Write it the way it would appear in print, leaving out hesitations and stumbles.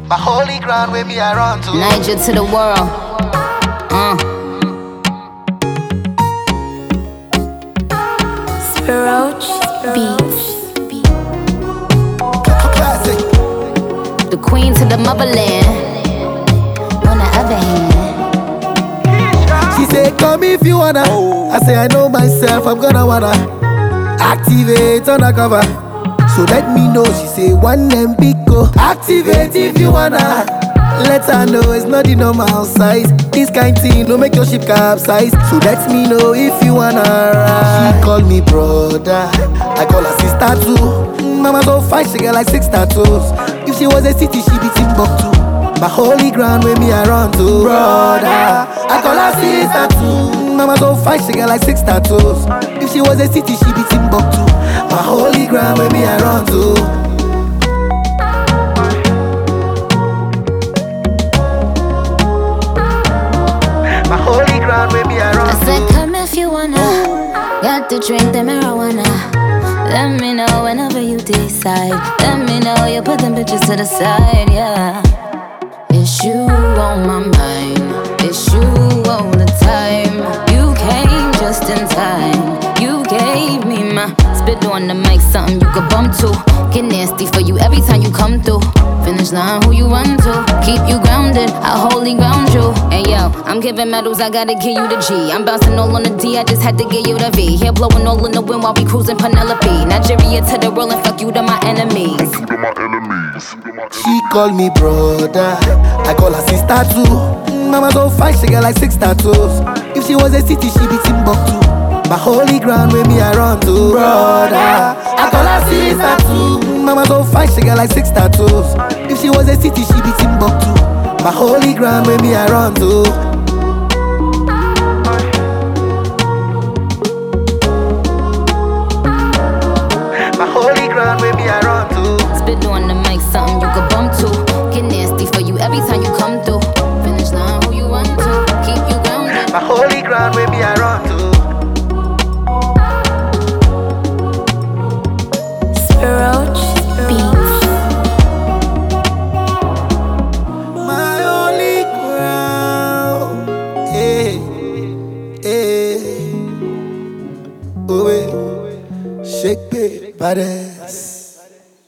My holy ground where me I run to. Niger to the world. Spiroach Beats. Classic. The queen to the motherland. On the other hand, She say come if you wanna. I say I know myself, I'm gonna wanna activate undercover. So let me know. She say one and big go. Activate if you wanna. Let her know it's not the normal size. This kind thing don't make your ship capsize. So let me know if you wanna ride. She call me brother, I call her sister too. Mama so fine, she got like 6 tattoos. If she was a city, she be Timbuktu. My holy ground where me I run to. Brother, I call her sister too. Mama so fine, she got like 6 tattoos. If she was a city, she be Timbuktu. My holy ground where me I run to. My holy ground where me I run I said to. come if you wanna. Got to drink the marijuana. Let me know whenever you decide. Let me know you put them bitches to the side, yeah. It's you on my mind. It's you all the time. You came just in time. You gave me my spit on the mic, something you could bump to. Get nasty for you every time you come through. Finish line, who you run to? Keep you grounded, I wholly ground you. Hey yo, I'm giving medals, I gotta give you the G. I'm bouncing all on the D, I just had to give you the V. Here blowing all in the wind while we cruising Penelope. Nigeria to the world and fuck you to my enemies. She call me brother, I call her sister too. Mama so fine, she got like 6 tattoos. If she was a city, she be Timbuktu. My holy ground where me I run to. Brother, I call her sister too. Mama so fine, she got like 6 tattoos. If she was a city, she be Timbuktu. My holy ground where me I run to. My holy ground where me I run to. Spit on the mic, something you could bump to. Get nasty for you every time you come through. Finish line, who you run to? Keep you grounded. My holy ground where me I run to. Spiroach Beats. My holy ground. Hey, hey. Oh, hey. Shake it, body.